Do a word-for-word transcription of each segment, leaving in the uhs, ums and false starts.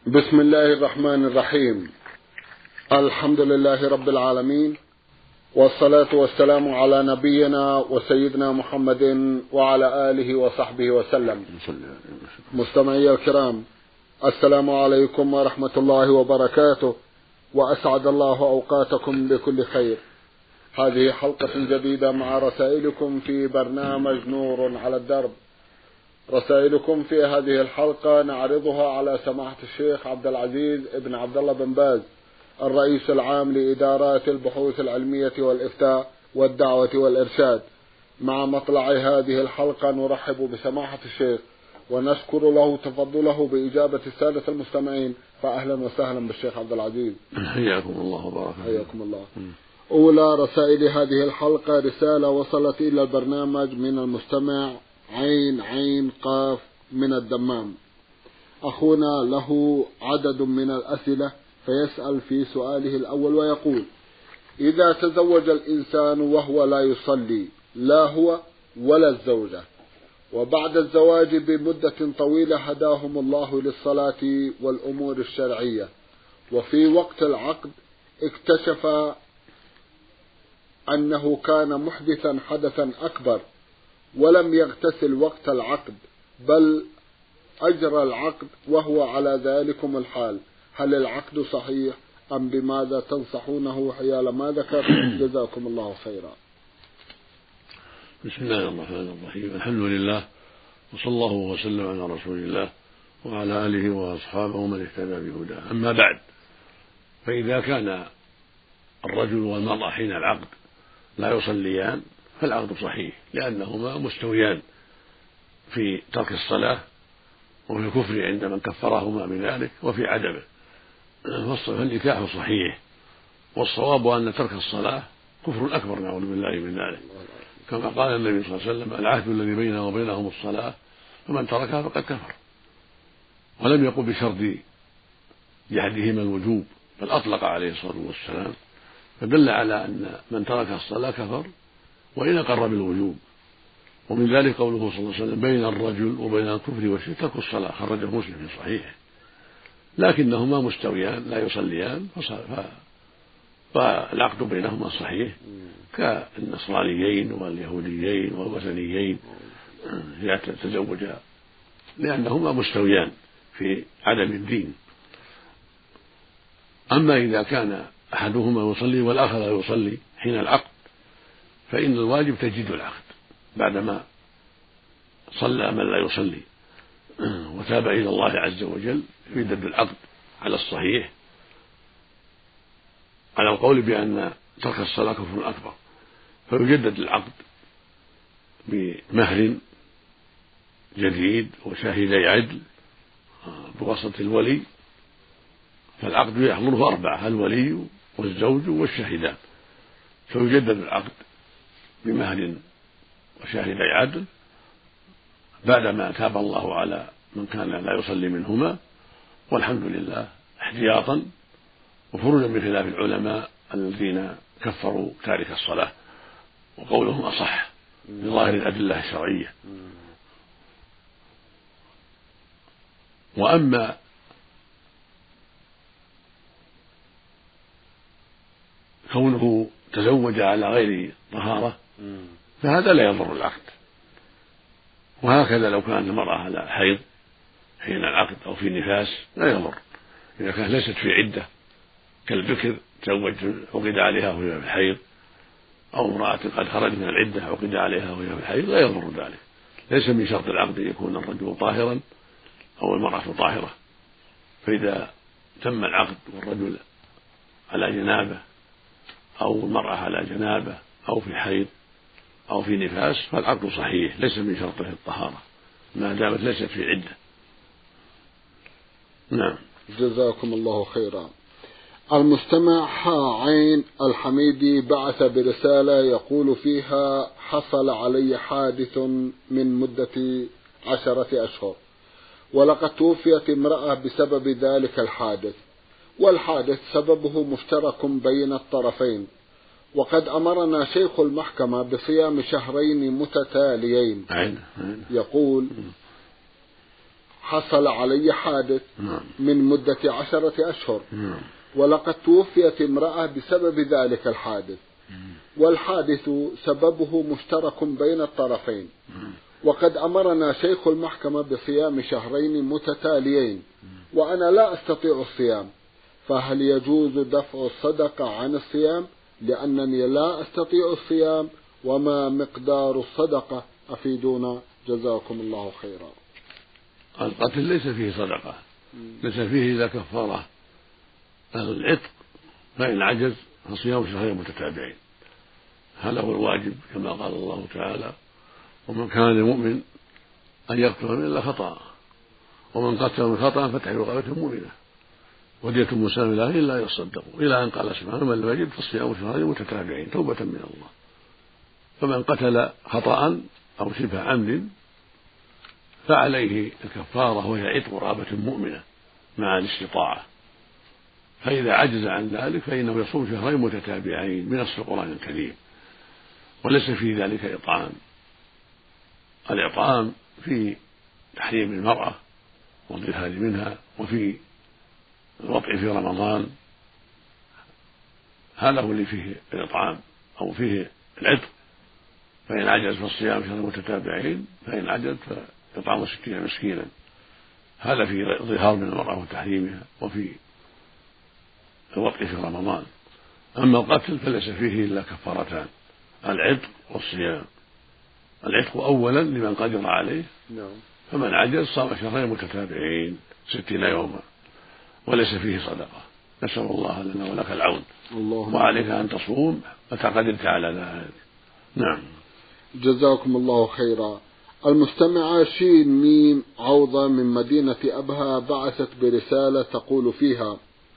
بسم الله الرحمن الرحيم. الحمد لله رب العالمين، والصلاة والسلام على نبينا وسيدنا محمد وعلى آله وصحبه وسلم. مستمعي الكرام، السلام عليكم ورحمة الله وبركاته، وأسعد الله أوقاتكم بكل خير. هذه حلقة جديدة مع رسائلكم في برنامج نور على الدرب. رسائلكم في هذه الحلقة نعرضها على سماحة الشيخ عبد العزيز ابن عبد الله بن باز، الرئيس العام لإدارات البحوث العلمية والإفتاء والدعوة والإرشاد. مع مطلع هذه الحلقة نرحب بسماحة الشيخ ونشكر له تفضله بإجابة السادة المستمعين، فأهلا وسهلا بالشيخ عبد العزيز. حياكم الله وبارك فيكم. حياكم الله. أولى رسائل هذه الحلقة رسالة وصلت إلى البرنامج من المستمع عين عين قاف من الدمام. أخونا له عدد من الأسئلة، فيسأل في سؤاله الأول ويقول: إذا تزوج الإنسان وهو لا يصلي، لا هو ولا الزوجة، وبعد الزواج بمدة طويلة هداهم الله للصلاة والأمور الشرعية، وفي وقت العقد اكتشف أنه كان محدثا حدثا أكبر ولم يغتسل وقت العقد، بل أجرى العقد وهو على ذلكم الحال، هل العقد صحيح أم بماذا تنصحونه حيال ما ذكر؟ جزاكم الله خيرا. بسم الله الرحمن الرحيم. الحمد لله، وصلى الله وسلم على رسول الله وعلى آله وأصحابه ومن اهتدى بهداه. أما بعد، فإذا كان الرجل والمرأة حين العقد لا يصليان فالعقد صحيح، لأنهما مستويان في ترك الصلاة وفي الكفر عند من كفرهما بذلك وفي عدمه، فالنكاح صحيح. والصواب أن ترك الصلاة كفر أكبر، نعوذ بالله من ذلك، كما قال النبي صلى الله عليه وسلم: العهد الذي بيننا وبينهم الصلاة، فمن تركها فقد كفر. ولم يقل بشرط جحدهما الوجوب، بل أطلق عليه الصلاة والسلام، فدل على أن من ترك الصلاة كفر وإن أقر بالوجوب. ومن ذلك قوله صلى الله عليه وسلم: بين الرجل وبين الكفر والشرك ترك الصلاة، خرجه مسلم في صحيحه. لكنهما مستويان لا يصليان، فالعقد بينهما صحيح، كالنصرانيين واليهوديين والوثنيين يتزوجا، لأنهما مستويان في عدم الدين. أما إذا كان أحدهما يصلي والآخر لا يصلي حين العقد، فإن الواجب تجديد العقد بعدما صلى من لا يصلي وتاب إلى الله عز وجل، يجدد العقد على الصحيح، على القول بأن ترك الصلاة كفر أكبر، فيجدد العقد بمهر جديد وشاهدي عدل بواسطة الولي. فالعقد يحضره أربعة: الولي والزوج والشاهدان، فيجدد العقد بمهر وشاهدي عدل بعدما تاب الله على من كان لا يصلي منهما، والحمد لله، احتياطا وخروجا من خلاف العلماء الذين كفروا تارك الصلاة، وقولهم أصح بظاهر الأدلة الشرعية. وأما كونه تزوج على غير طهارة فهذا لا يضر العقد، وهكذا لو كانت المرأة على حيض حين العقد أو في نفاس لا يضر، إذا كانت ليست في عدة كالبكر تزوج عقد عليها وهي في الحيض، أو امرأة قد خرج من العدة عقد عليها وهي في الحيض، لا يضر ذلك. ليس من شرط العقد أن يكون الرجل طاهرا أو المرأة طاهرة، فإذا تم العقد والرجل على جنابة أو المرأة على جنابة أو في حيض أو في نفاس فالعقد صحيح، ليس من شرطه الطهارة ما دامت ليست في عدة. نعم. جزاكم الله خيرا. المستمع حا عين الحميدي بعث برسالة يقول فيها: حصل علي حادث من مدة عشرة أشهر، ولقد توفيت امرأة بسبب ذلك الحادث، والحادث سببه مشترك بين الطرفين، وقد أمرنا شيخ المحكمة بصيام شهرين متتاليين. يقول: حصل علي حادث نعم. من مدة عشرة أشهر، نعم. ولقد توفيت امرأة بسبب ذلك الحادث، والحادث سببه مشترك بين الطرفين، وقد أمرنا شيخ المحكمة بصيام شهرين متتاليين وأنا لا أستطيع الصيام، فهل يجوز دفع الصدقة عن الصيام لأنني لا أستطيع الصيام؟ وما مقدار الصدقة؟ أفيدونا جزاكم الله خيرا. القتل ليس فيه صدقة، ليس فيه إلا كفارة العتق، فإن عجز فصيام شهرين متتابعين، هذا هو الواجب كما قال الله تعالى: ومن كان المؤمن أن يقتل من إلا خطأ، ومن قتل من خطأ فتحرير رقبة مؤمنة ودية مسلمة له إلا يصدقوا، إلى أن قال سبحانه: من لم يجد فصيام شهرين متتابعين توبة من الله. فمن قتل خطأ أو شبه عمد فعليه الكفارة وهي عتق رقبة مؤمنة مع الاستطاعة، فإذا عجز عن ذلك فإنه يصوم شهرين متتابعين بنص القرآن الكريم، وليس في ذلك إطعام. الإطعام في تحريم المرأة والظهار منها، وفي الوطء في رمضان، هذا هو اللي فيه الإطعام أو فيه العتق. فإن عجز فالصيام شهرين متتابعين، فإن عجز فإطعام ستين مسكينا، هذا في ظهار من المرأة وتحريمها، وفي الوطء في رمضان. أما القتل فليس فيه إلا كفارتان: العتق والصيام. العتق أولا لمن قدر عليه، فمن عجز صام شهرين متتابعين ستين يوما، وليس فيه صدقة. نسأل الله لنا ولك العون، وعليك أن تصوم متى قدرت على ذلك. نعم. جزاكم الله خيرا. المستمعة شين ميم عوضة من مدينة أبها بعثت برسالة تقول فيها: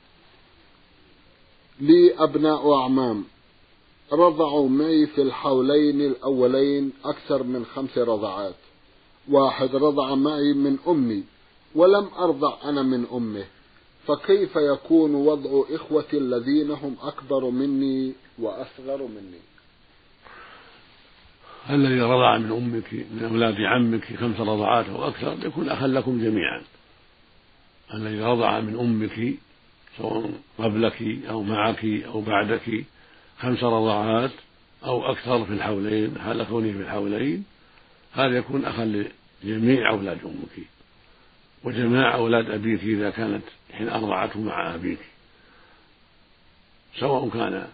لي أبناء أعمام رضعوا معي في الحولين الأولين أكثر من خمس رضعات. واحد رضع معي من أمي ولم أرضع أنا من أمه، فكيف يكون وضع إخوتي الذين هم أكبر مني وأصغر مني؟ الذي رضع من أمك من أولاد عمك خمس رضعات أو أكثر يكون أخا لكم جميعا. الذي رضع من أمك سواء قبلك أو معك أو بعدك خمس رضعات أو أكثر في الحولين حال كونه في الحولين، هذا يكون أخا لجميع أولاد أمك وجميع أولاد أبيك إذا كانت حين أرضعته مع أبيك، سواء كان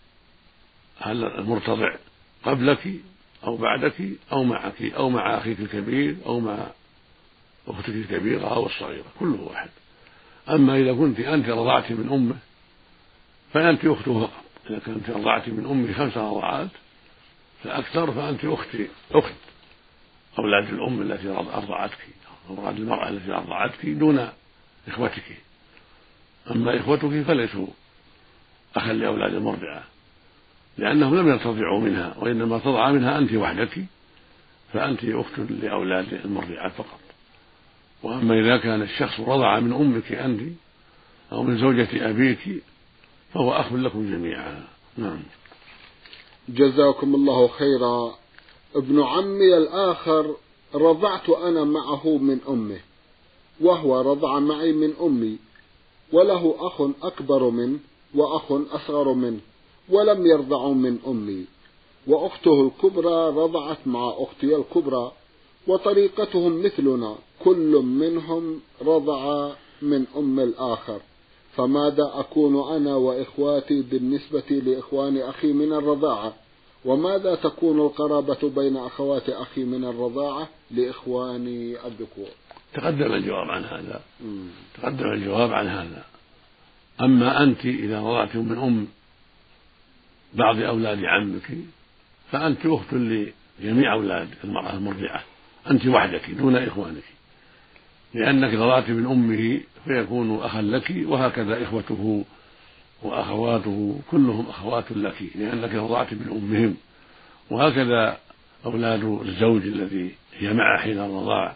المرتضع قبلك أو بعدك أو معك أو مع أخيك الكبير أو مع أختك الكبيرة أو الصغيرة، كله واحد. أما إذا كنت أنت رضعت من أمه فأنت أخته فقط. إذا كنت رضعت من أمه خمس رضعات فأكثر فأنت أختي أخت أولاد الأم التي أرضعتك، أولاد المرأة التي أرضعتك دون إخوتك. أما إخوتك فليسوا أخا لأولاد المرضعة، لأنهم لم يرتضعوا منها، وإنما تضع منها أنت وحدك، فأنت أخت لأولاد المرضعة فقط. وأما إذا كان الشخص رضع من أمك أنت أو من زوجة أبيك فهو أخ لكم جميعا. نعم. جزاكم الله خيرا. ابن عمي الآخر رضعت أنا معه من أمه، وهو رضع معي من أمي، وله أخ أكبر منه وأخ أصغر منه، ولم يرضعوا من أمي، وأخته الكبرى رضعت مع أختي الكبرى، وطريقتهم مثلنا، كل منهم رضع من أم الآخر، فماذا أكون أنا وإخواتي بالنسبة لإخوان أخي من الرضاعة؟ وماذا تكون القرابة بين أخوات أخي من الرضاعة لإخواني الذكور؟ تقدم الجواب عن هذا. م. تقدم الجواب عن هذا. أما أنت إذا رضعت من أم بعض أولاد عمك فأنت أخت لجميع أولاد المرأة المرضعة، أنت وحدك دون إخوانك، لأنك رضعت من أمه فيكون أخا لك، وهكذا إخوته وأخواته كلهم أخوات لك لأنك رضعت من أمهم، وهكذا أولاد الزوج الذي هي معه حين الرضاع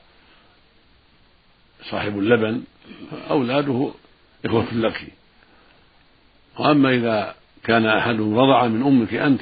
صاحب اللبن أولاده إخوة لك. وأما إذا كان أحدهم رضع من أمك أنت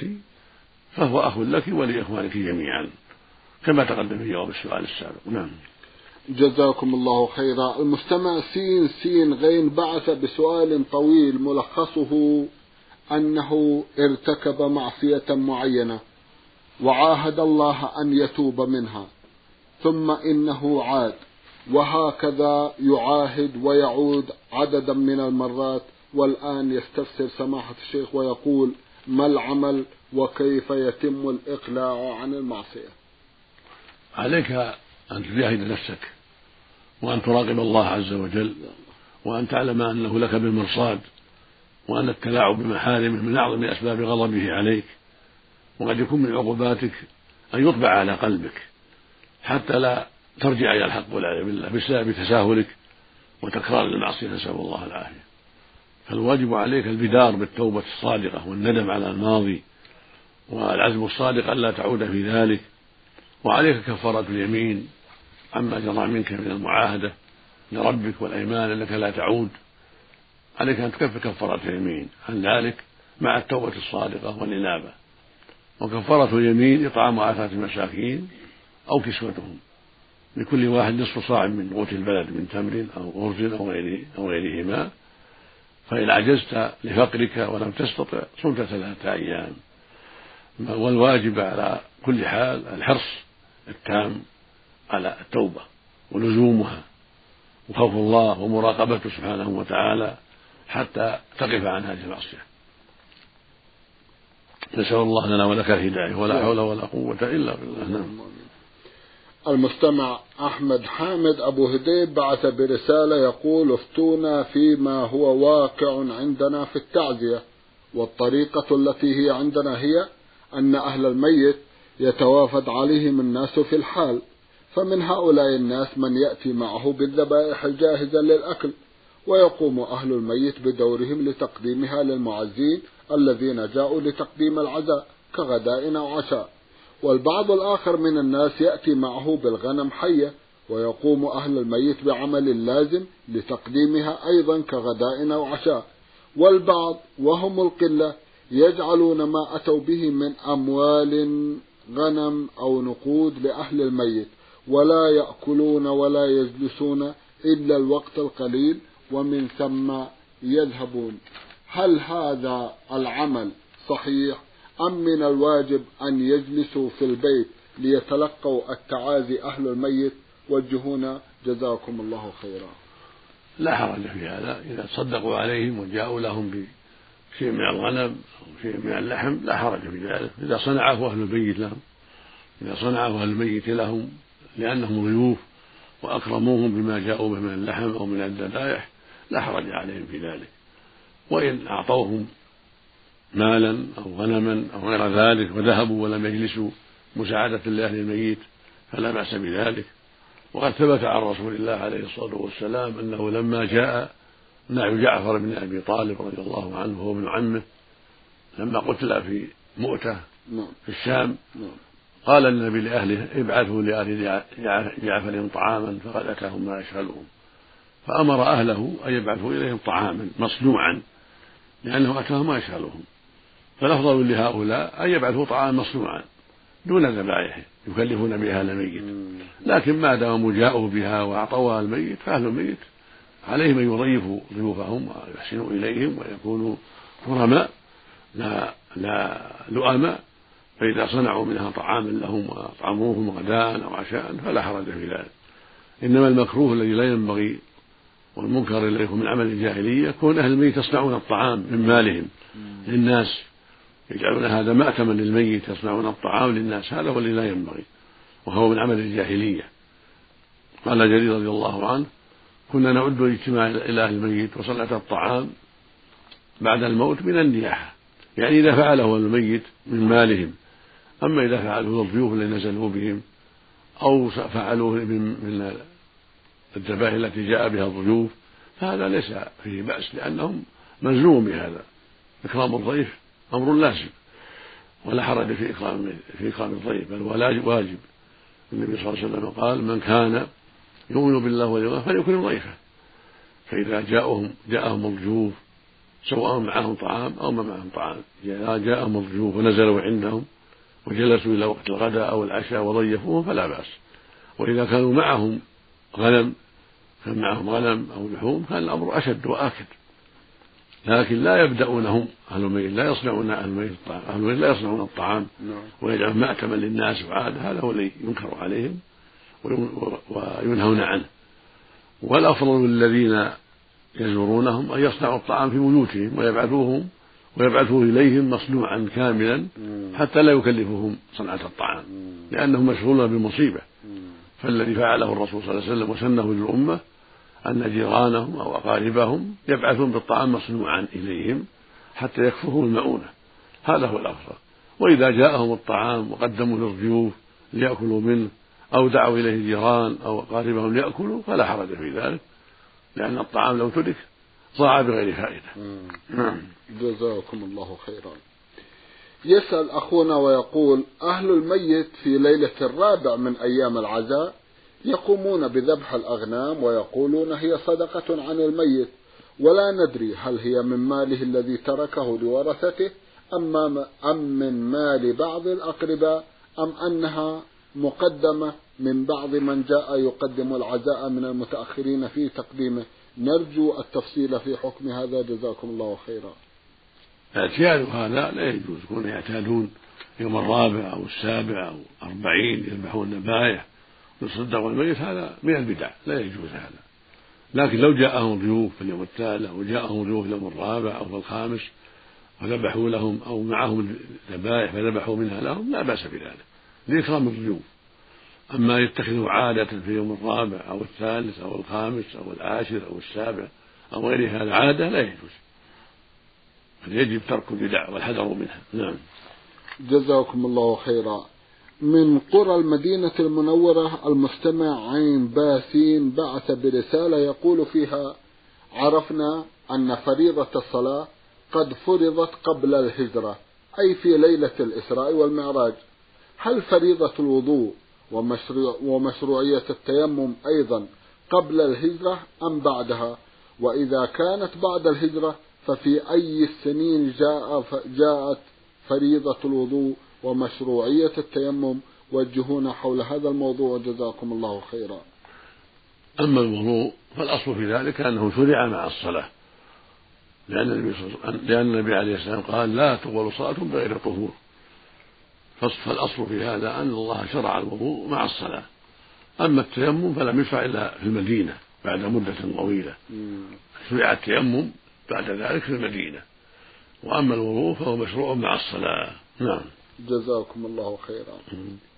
فهو أخ لك ولإخوانك جميعا، كما تقدم في جواب السؤال السابق. نعم. جزاكم الله خيرا. المستمع سين سين غين بعث بسؤال طويل ملخصه أنه ارتكب معصية معينة وعاهد الله أن يتوب منها، ثم إنه عاد، وهكذا يعاهد ويعود عددا من المرات، والآن يستفسر سماحة الشيخ ويقول: ما العمل وكيف يتم الإقلاع عن المعصية؟ عليك أن تجاهد نفسك، وأن تراقب الله عز وجل، وأن تعلم أنه لك بالمرصاد، وأن التلاعب بمحارمه من أعظم أسباب غضبه عليك، وقد يكون من عقوباتك أن يطبع على قلبك حتى لا ترجع إلى الحق والعياذ بالله بسبب تساهلك وتكرار المعصية، نسأل الله العافية. فالواجب عليك البدار بالتوبة الصادقة والندم على الماضي والعزم الصادق ألا تعود في ذلك، وعليك كفارة اليمين عما جرى منك من المعاهدة لربك والأيمان أنك لا تعود. عليك أن تكفر كفارة اليمين عن ذلك مع التوبة الصادقة والإنابة. وكفارة اليمين إطعام عشرة المساكين أو كسوتهم، لكل واحد نصف صاع من قوت البلد من تمر أو أرز أو غيره أو غيرهما، فإن عجزت لفقرك ولم تستطع صمت ثلاثة أيام. والواجب على كل حال الحرص التام على التوبة ولزومها وخوف الله ومراقبته سبحانه وتعالى حتى تقف عن هذه المعصية. نسأل الله لنا ولك الهداية، ولا حول ولا قوة إلا بالله. المستمع أحمد حامد أبو هديب بعث برسالة يقول: افتونا فيما هو واقع عندنا في التعزية، والطريقة التي هي عندنا هي أن أهل الميت يتوافد عليهم الناس في الحال، فمن هؤلاء الناس من يأتي معه بالذبائح الجاهزة للأكل، ويقوم أهل الميت بدورهم لتقديمها للمعزين الذين جاءوا لتقديم العزاء كغداء أو عشاء. والبعض الآخر من الناس يأتي معه بالغنم حية، ويقوم أهل الميت بعمل لازم لتقديمها أيضا كغداء أو عشاء. والبعض وهم القلة يجعلون ما أتوا به من أموال غنم أو نقود لأهل الميت، ولا يأكلون ولا يجلسون إلا الوقت القليل ومن ثم يذهبون. هل هذا العمل صحيح أم من الواجب أن يجلسوا في البيت ليتلقوا التعازي أهل الميت؟ وجهونا جزاكم الله خيرا. لا حرج في هذا، إذا تصدقوا عليهم وجاءوا لهم بشيء من الغنم أو شيء من اللحم لا حرج في ذلك، إذا صنعه أهل البيت لهم إذا صنعه أهل الميت لهم لأنهم ضيوف وأكرموهم بما جاءوا به من اللحم أو من الذبائح لا حرج عليهم في ذلك. وإن أعطوهم مالا أو غنما أو غير ذلك وذهبوا ولم يجلسوا مساعدة لأهل الميت فلا بأس بذلك. وقد ثبت عن رسول الله عليه الصلاة والسلام أنه لما جاء نعي جعفر بن أبي طالب رضي الله عنه وهو ابن عمه لما قتل في مؤتة في الشام، قال النبي لأهله: ابعثوا لآل جعفر طعاما فقد أتاهم ما يشغلهم، فأمر أهله أن يبعثوا إليهم طعاما مصنوعا لأنه أتاهم ما يشغلهم. فالأفضل لهؤلاء أن يبعثوا طعاما مصنوعا دون ذبائح يكلفون بها أهل الميت، لكن ما داموا جاءوا بها وأعطوها الميت فأهل الميت عليهم أن يضيفوا ضيوفهم ويحسنوا إليهم ويكونوا كرماء لا لا لؤماء، فإذا صنعوا منها طعاما لهم وأطعموهم غداء أو عشاء فلا حرج في ذلك. إنما المكروه الذي لا ينبغي والمنكر الذي يكون من عمل الجاهلية كون أهل الميت يصنعون الطعام من مالهم للناس، يجعلون هذا مأتما للميت، يصنعون الطعام للناس، هذا هو الذي لا ينبغي وهو من عمل الجاهلية. قال جرير رضي الله عنه: كنا نعد الاجتماع إلى أهل الميت وصنعة الطعام بعد الموت من النياحة، يعني إذا فعله الميت من مالهم. أما إذا فعله الضيوف الذين نزلوا بهم أو فعلوه من الذبائح التي جاء بها الضيوف فهذا ليس فيه بأس، لأنهم ملزوم بهذا. إكرام الضيف أمر لازم ولا حرج في إكرام في إكرام الضيف، بل هو واجب. النبي صلى الله عليه وسلم قال: من كان يؤمن بالله واليوم الآخر فليكرم ضيفه. فإذا جاءهم جاءهم الضيوف سواء معهم طعام أو ما معهم طعام، جاءهم الضيوف ونزلوا عندهم وجلسوا إلى وقت الغداء أو العشاء وضيفوهم فلا بأس. وإذا كانوا معهم غنم كان معهم غنم أو لحوم كان الأمر أشد وآكد، لكن لا يبدأونهم أهل الميت، لا يصنعون أهل الميت الطعام، أهل الميت لا يصنعون الطعام ويجعلون مأتما للناس وعادة، هذا هو الذي ينكر عليهم وينهون عنه. والأفضل للذين يزورونهم أن يصنعوا الطعام في بيوتهم ويبعثوهم ويبعثوه إليهم مصنوعا كاملا حتى لا يكلفهم صنعة الطعام، لأنهم مشغولون بالمصيبة. فالذي فعله الرسول صلى الله عليه وسلم وسنه للأمة أن جيرانهم أو أقاربهم يبعثون بالطعام مصنوعا إليهم حتى يكفوهم المؤونة، هذا هو الأفضل. وإذا جاءهم الطعام وقدموا للضيوف ليأكلوا منه أو دعوا إليه الجيران أو أقاربهم ليأكلوا فلا حرج في ذلك، لأن الطعام لو ترك ضاع بغير فائدة. نعم. جزاكم الله خيرا. يسأل أخونا ويقول: أهل الميت في ليلة الرابع من أيام العزاء يقومون بذبح الأغنام ويقولون هي صدقة عن الميت، ولا ندري هل هي من ماله الذي تركه لورثته أم أم من مال بعض الأقرباء أم أنها مقدمة من بعض من جاء يقدم العزاء من المتأخرين في تقديمه. نرجو التفصيل في حكم هذا جزاكم الله خيرا. اعتياد هذا لا يجوز، يكون يعتادون يوم الرابع أو السابع أو أربعين يذبحون الذبائح ويصدقوا الميت، هذا من البدع لا يجوز هذا. لكن لو جاءهم ضيوف في اليوم التالي أو جاءهم ضيوف في اليوم الرابع أو في الخامس وذبحوا لهم أو معهم الذبائح فذبحوا منها لهم لا بأس بذلك لإكرام الضيوف. أما يتخذوا عادة في يوم الرابع أو الثالث أو الخامس أو العاشر أو السابع أو غير هذا عادة لا يجوز، فيجب ترك البدع والحذر منها. نعم. جزاكم الله خيرا. من قرى المدينة المنورة المستمع عين باسين بعث برسالة يقول فيها: عرفنا أن فريضة الصلاة قد فرضت قبل الهجرة، أي في ليلة الإسراء والمعراج، هل فريضة الوضوء ومشروع ومشروعية التيمم أيضا قبل الهجرة أم بعدها؟ وإذا كانت بعد الهجرة ففي أي السنين جاء جاءت فريضة الوضوء ومشروعية التيمم؟ وجهونا حول هذا الموضوع جزاكم الله خيرا. أما الوضوء فالأصل في ذلك أنه شرع مع الصلاة، لأن النبي, لأن النبي عليه السلام قال: لا تقبل صلاة بغير طهور. فالأصل في هذا أن الله شرع الوضوء مع الصلاة. أما التيمم فلم يشرع إلا في المدينة بعد مدة طويلة، شرع التيمم بعد ذلك في المدينة، وأما الوضوء فهو مشروع مع الصلاة. نعم. جزاكم الله خيرا.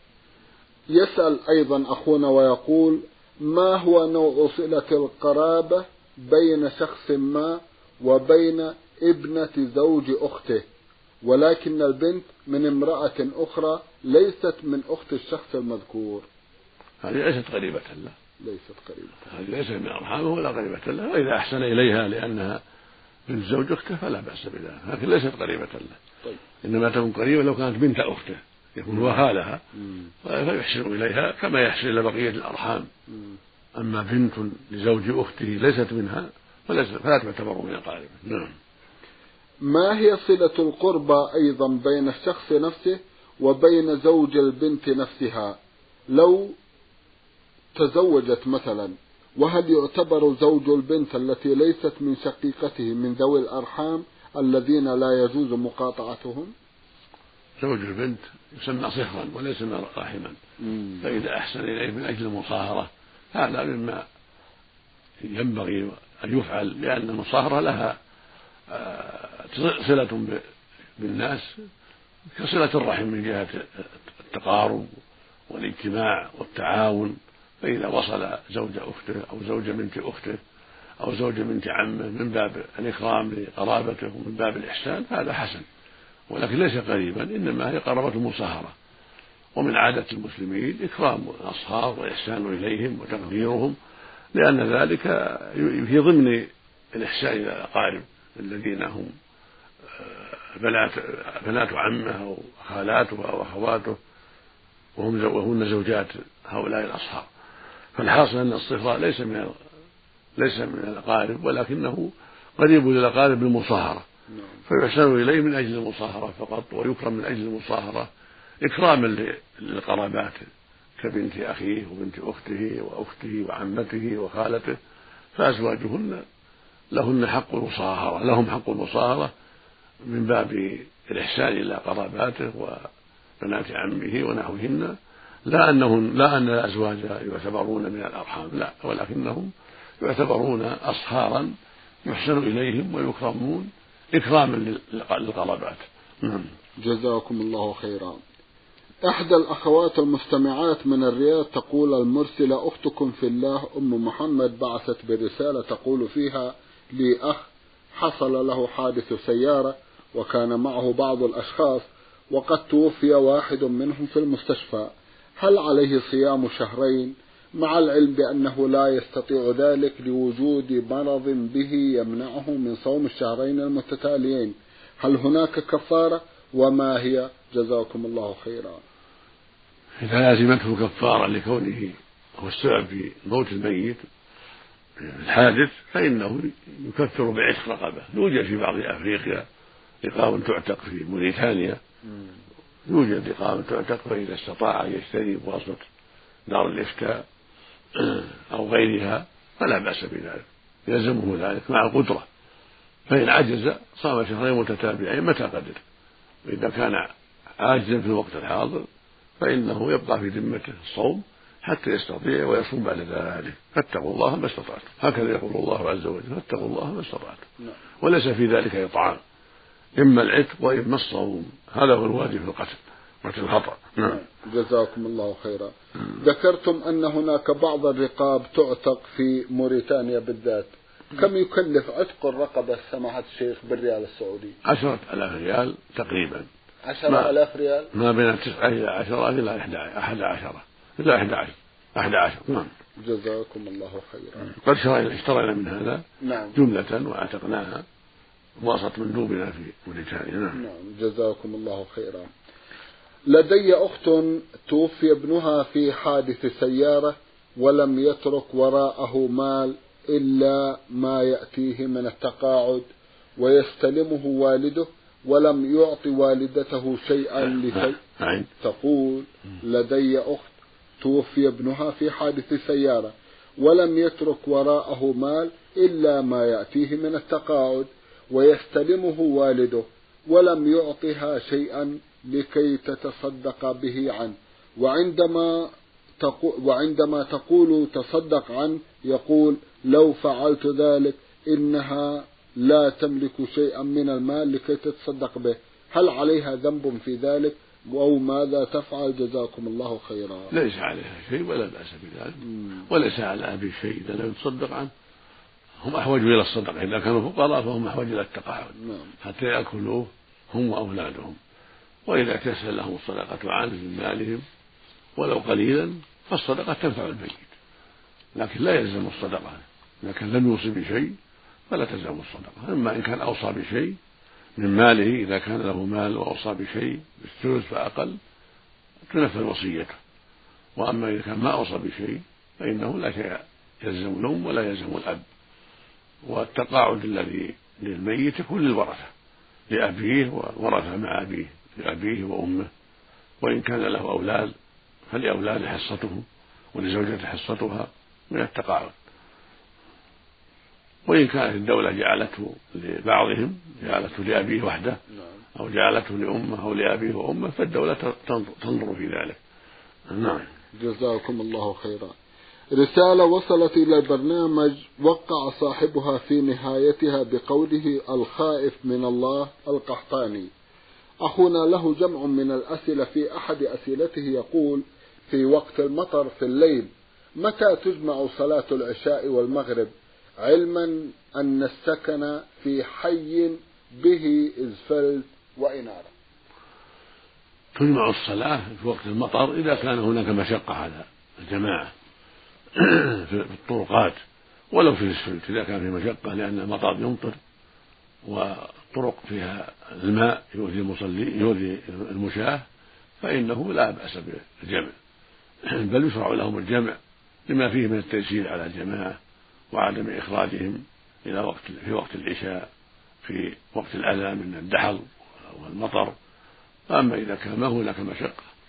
يسأل أيضا أخونا ويقول: ما هو نوع صلة القرابة بين شخص ما وبين ابنة زوج أخته، ولكن البنت من امرأة أخرى ليست من أخت الشخص المذكور؟ هذه ليست قريبة له، ليست قريبة هذه ليست من أرحامه ولا قريبة له، وإذا أحسن إليها لأنها بنت زوج أخته فلا بأس بذلك، لكن ليست قريبة له. طيب. إنما تكون قريبة لو كانت بنت أخته يكون هو خالها فيحسن إليها كما يحسن إلى بقية الأرحام. مم. أما بنت لزوج أخته ليست منها فلا تعتبر من القاربة. نعم. ما هي صلة القربى أيضا بين الشخص نفسه وبين زوج البنت نفسها لو تزوجت مثلا؟ وهل يعتبر زوج البنت التي ليست من شقيقته من ذوي الأرحام الذين لا يجوز مقاطعتهم؟ زوج البنت يسمى صهرا وليس رحما، فإذا أحسن إليه من أجل المصاهرة هذا مما ينبغي أن يفعل، لأن المصاهرة لها صلة بالناس كصلة الرحم من جهة التقارب والاجتماع والتعاون. فإذا وصل زوج أخته أو زوج بنت أخته أو زوج بنت عمه من باب الإكرام لقرابته ومن باب الإحسان هذا حسن، ولكن ليس قريبا، إنما هي قرابة المصاهرة. ومن عادة المسلمين إكرام الأصهار والإحسان إليهم وتقديرهم، لأن ذلك في ضمن الإحسان إلى الأقارب الذين هم بنات بنات عمه أو خالاته أو أخواته وهم وهن زوجات هؤلاء الأصهار. فالحاصل أن الصهر ليس من ليس من الأقارب، ولكنه قريب للأقارب بالمصاهرة، فيحسن إليه من أجل المصاهرة فقط، ويكرم من أجل المصاهرة إكراما للقرابات كبنت أخيه وبنت أخته وأخته وعمته وخالته، فأزواجهن لهن حق المصاهرة، لهم حق المصاهرة من باب الإحسان إلى قراباته وبنات عمه ونحوهن، لا أنهم لا أن الأزواج يعتبرون من الأرحام، لا، ولكنهم يعتبرون أصهارا يحسن إليهم ويكرمون إكراما للقرابات. جزاكم الله خيرا. إحدى الأخوات المستمعات من الرياض تقول: المرسلة أختكم في الله أم محمد بعثت برسالة تقول فيها: لي أخ حصل له حادث سيارة وكان معه بعض الأشخاص وقد توفي واحد منهم في المستشفى، هل عليه صيام شهرين مع العلم بأنه لا يستطيع ذلك لوجود مرض به يمنعه من صوم الشهرين المتتاليين؟ هل هناك كفارة وما هي؟ جزاكم الله خيرا. إذا لازمته كفارة لكونه هو السبب في موت الميت الحادث فإنه يكفر بعتق رقبة. يوجد في بعض أفريقيا رقاب تعتق في موريتانيا، يوجد رقاب تعتق، فإذا استطاع يشتري بواسطة دار الإفتاء أو غيرها فلا بأس بذلك، يلزمه ذلك مع القدرة، فإن عجز صام شهرين متتابعين متى قدر، وإذا كان عاجزا في الوقت الحاضر فإنه يبقى في ذمته الصوم حتى يستطيع ويصوم بعد ذلك. فاتقوا الله ما استطعتم، هكذا يقول الله عز وجل: فاتقوا الله ما استطعتم. وليس في ذلك إطعام، إما العتق وإما الصوم، هذا هو الواجب في القتل قتل الخطأ. نعم. جزاكم الله خيرا. ذكرتم أن هناك بعض الرقاب تعتق في موريتانيا بالذات، كم يكلف عتق الرقبة سماحة الشيخ بالريال السعودي؟ عشرة آلاف ريال تقريبا. عشرة آلاف ريال؟ ما بين تسعة إلى عشرة إلى أحد عشرة إلى أحد عشر أحد عشر. نعم. جزاكم الله خيرا. قد اشترينا من هذا نعم. جملة وأعتقناها بواسطة مندوبنا في موريتانيا. نعم. نعم. جزاكم الله خيرا. لدي أخت توفي ابنها في حادث سيارة ولم يترك وراءه مال إلا ما يأتيه من التقاعد ويستلمه والده ولم يعطي والدته شيئا لكي تقول: لدي أخت توفي ابنها في حادث سيارة ولم يترك وراءه مال إلا ما يأتيه من التقاعد ويستلمه والده ولم يعطها شيئا لكي تتصدق به عنه، وعندما تقول, وعندما تقول تصدق عنه يقول: لو فعلت ذلك إنها لا تملك شيئا من المال لكي تتصدق به، هل عليها ذنب في ذلك أو ماذا تفعل؟ جزاكم الله خيرا. ليس عليها شيء ولا بأس بذلك، وليس على أبي شيء إذا لم يتصدق عنه. هم أحوج إلى الصدقة، إذا كانوا فقراء فهم أحوج إلى التقاعد حتى يأكلوه هم وأولادهم، وإذا تيسر لهم الصدقة عنه من مالهم ولو قليلا فالصدقة تنفع الميت، لكن لا يلزم الصدقة. إذا كان لم يوصي بشيء فلا تلزم الصدقة. أما إن كان أوصى بشيء من ماله، إذا كان له مال وأوصى بشيء بالثلث فأقل تنفذ وصيته. وأما إذا كان ما أوصى بشيء فإنه لا شيء يلزم الأم ولا يلزم الأب. والتقاعد الذي للميت يكون للورثة، لأبيه وورثة مع أبيه، لأبيه وأمه، وإن كان له أولاد فلأولاد حصتهم ولزوجته حصتها من التقاعد. وإن كانت الدولة جعلته لبعضهم، جعلته لأبيه وحده أو جعلته لأمه أو لأبيه وأمه، فالدولة تنظر في ذلك. نعم. جزاكم الله خيرا. رسالة وصلت إلى البرنامج وقع صاحبها في نهايتها بقوله: الخائف من الله القحطاني. أخونا له جمع من الأسئلة، في أحد أسئلته يقول: في وقت المطر في الليل متى تجمع صلاة العشاء والمغرب، علما أن السكن في حي به إزفلت وإنارة؟ تجمع الصلاة في وقت المطر إذا كان هناك مشقة على الجماعة في الطرقات، ولو في الإسفلت إذا كان في مشقة، لأن المطر يمطر والطرق فيها الماء يؤذي المصلي يؤذي المشاة، فإنه لا بأس بالجمع، بل يشرع لهم الجمع لما فيه من التيسير على الجماعة وعدم إخراجهم إلى وقت في وقت العشاء في وقت الأذى من الدحل والمطر. أما إذا كان ما هناك مشقة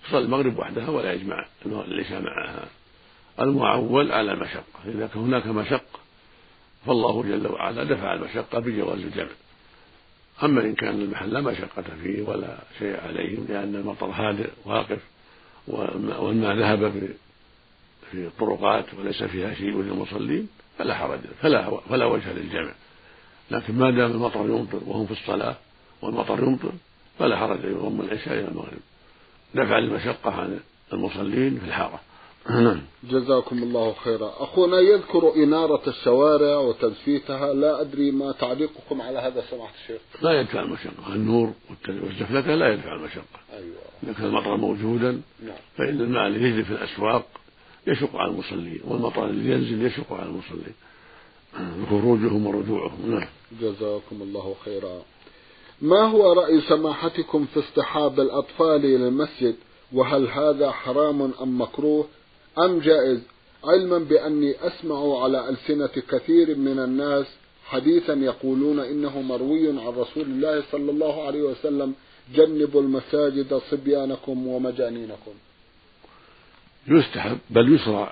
تصلي المغرب وحدها ولا يجمع العشاء معها. المعول على المشقة، إذا كان هناك مشقة فالله جل وعلا دفع المشقة بجواز الجمع. أما إن كان المحل لا مشقة فيه ولا شيء عليهم لأن المطر هادئ واقف والماء ذهب في الطرقات وليس فيها شيء للمصلين فلا حرج فلا, فلا وجه للجمع. لكن ما دام المطر يمطر وهم في الصلاة والمطر يمطر فلا حرج يضم العشاء إلى المغرب دفع المشقة عن المصلين في الحارة. جزاكم الله خيرا. أخونا يذكر إنارة الشوارع وتزفيتها، لا أدري ما تعليقكم على هذا سماحة الشيخ؟ لا يدفع المشقة، النور والزفلة لا يدفع المشقة. أيوة. إذا كان المطر موجودا نعم. فإن الماء اللي يجري في الأسواق يشق على المصلين والمطر اللي ينزل يشق على المصلين خروجهم ورجوعهم. نعم. جزاكم الله خيرا. ما هو رأي سماحتكم في اصطحاب الأطفال إلى المسجد، وهل هذا حرام أم مكروه أم جائز، علما بأني أسمع على ألسنة كثير من الناس حديثا يقولون إنه مروي عن رسول الله صلى الله عليه وسلم: جنبوا المساجد صبيانكم ومجانينكم؟ يستحب بل يشرع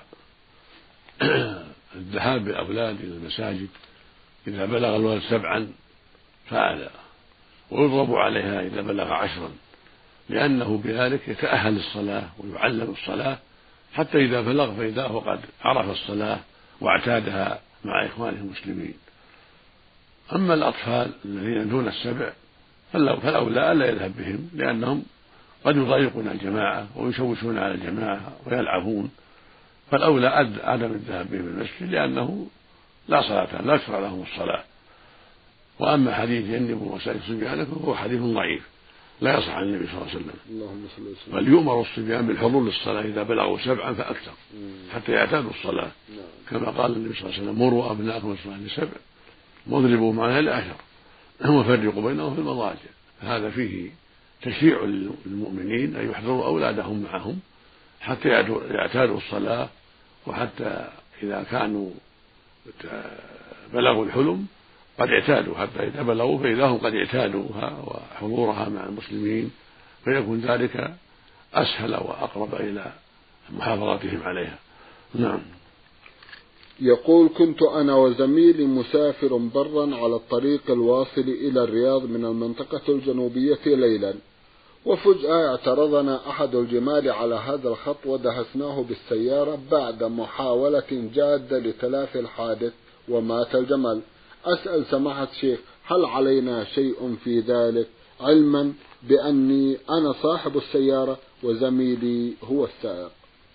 الذهاب بالأولاد إلى المساجد إذا بلغ الولد سبعا فأعلى، ويضرب عليها إذا بلغ عشرا، لأنه بذلك يتأهل للصلاة ويعلم الصلاة حتى إذا بلغ فإذا هو قد عرف الصلاة واعتادها مع إخوانه المسلمين. أما الأطفال الذين دون السبع فالأولى ألا يذهب بهم، لأنهم قد يضايقون الجماعة ويشوشون على الجماعة ويلعبون، فالأولى عدم الذهاب بهم المسجد لأنه لا صلاة لا تشرع لهم الصلاة. وأما حديث جنبوا مساجد صبيانكم فهو حديث ضعيف لا يصح عن النبي صلى الله عليه وسلم، بل يؤمر الصبيان بالحضور للصلاة إذا بلغوا سبعا فأكثر حتى يعتادوا الصلاة، كما قال النبي صلى الله عليه وسلم: مروا أبناءكم الصلاة لسبع واضربوا معها لعشر وفرقوا بينهم في المضاجع. هذا فيه تشريع للمؤمنين أن يحضروا أولادهم معهم حتى يعتادوا الصلاة، وحتى إذا كانوا بلغوا الحلم قد اعتادوا، حتى إذا بلغوا فإذا هم قد اعتادوها وحضورها مع المسلمين، فيكون ذلك أسهل وأقرب إلى محافظتهم عليها. نعم. يقول: كنت أنا وزميلي مسافر برا على الطريق الواصل إلى الرياض من المنطقة الجنوبية ليلا، وفجأة اعترضنا أحد الجمال على هذا الخط ودهسناه بالسيارة بعد محاولة جادة لتلافي الحادث ومات الجمل. أسأل سماحة الشيخ: هل علينا شيء في ذلك، علما بأني أنا صاحب السيارة وزميلي هو السائق؟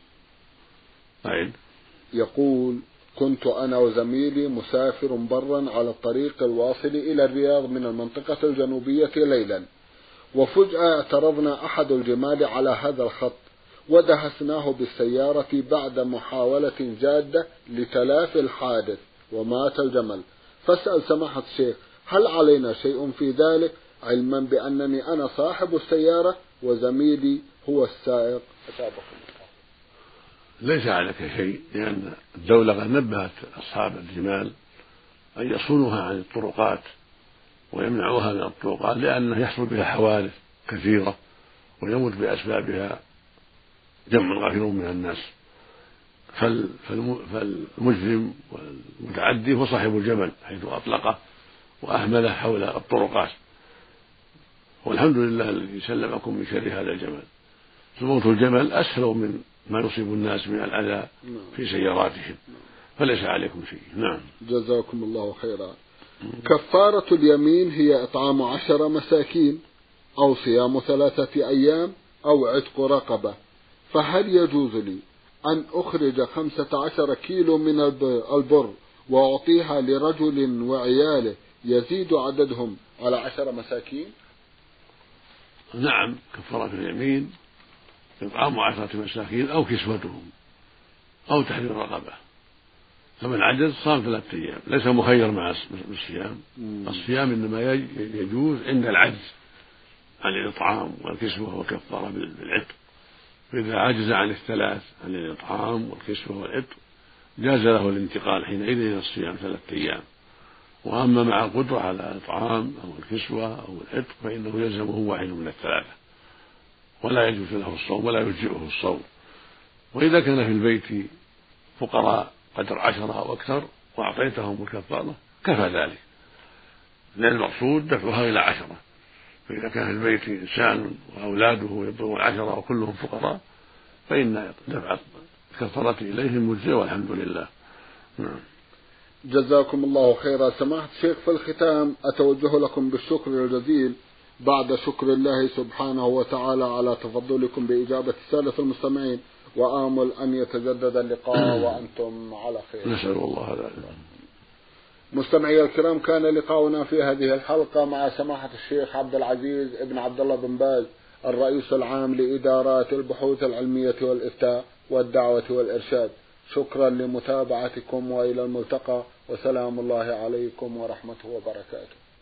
أين؟ يقول: كنت أنا وزميلي مسافر برا على الطريق الواصل إلى الرياض من المنطقة الجنوبية ليلا، وفجأة اعترضنا أحد الجمال على هذا الخط ودهسناه بالسيارة بعد محاولة جادة لتلافي الحادث ومات الجمل. فاسأل سماحة الشيخ: هل علينا شيء في ذلك، علما بأنني أنا صاحب السيارة وزميلي هو السائق؟ ليس عليك شيء، لأن الدولة قد نبهت أصحاب الجمال أن يصونوها عن الطرقات ويمنعوها من الطرقات، لأنه يحصل بها حوادث كثيرة ويموت بأسبابها جمع غفير من الناس. فالمجرم والمتعدي هو صاحب الجمل حيث أطلقه وأهمله حول الطرقات، والحمد لله الذي سلمكم من شر هذا الجمل. فموت الجمل أسهل من ما يصيب الناس من الأذى في سياراتهم، فليس عليكم شيء. نعم. جزاكم الله خيرا. كفارة اليمين هي إطعام عشر مساكين أو صيام ثلاثة أيام أو عتق رقبة، فهل يجوز لي أن أخرج خمسة عشر كيلو من البر وأعطيها لرجل وعياله يزيد عددهم على عشر مساكين؟ نعم، كفارة اليمين إطعام عشرة مساكين أو كسوتهم أو تحرير رقبة، فمن عجز صام ثلاثة أيام، ليس مخير مع الصيام. الصيام إنما يجوز عند العجز عن الإطعام والكسوة والكفارة بالعتق، فإذا عجز عن الثلاث عن الإطعام والكسوة والعتق جاز له الانتقال حينئذ إلى الصيام ثلاثة أيام. وأما مع القدرة على الإطعام أو الكسوة أو العتق فإنه يلزمه واحد من الثلاثة، ولا يجوز له الصوم ولا يجزئه الصوم. وإذا كان في البيت فقراء قدر عشرة أو أكثر وأعطيتهم الكفارة كفى ذلك، لأن المقصود دفعها إلى عشرة. فإذا كان في البيت إنسان وأولاده يبلغون عشرة وكلهم فقراء فإن دفع الكفارة إليهم مجزي والحمد لله. نعم. جزاكم الله خيرا. سماحة الشيخ، في الختام أتوجه لكم بالشكر الجزيل بعد شكر الله سبحانه وتعالى على تفضلكم بإجابة السادة المستمعين، وآمل أن يتجدد اللقاء وأنتم على خير. نسأل الله ذلك. مستمعي الكرام، كان لقاؤنا في هذه الحلقة مع سماحة الشيخ عبد العزيز ابن عبد الله بن باز، الرئيس العام لإدارات البحوث العلمية والإفتاء والدعوة والإرشاد. شكرا لمتابعتكم وإلى الملتقى، وسلام الله عليكم ورحمته وبركاته.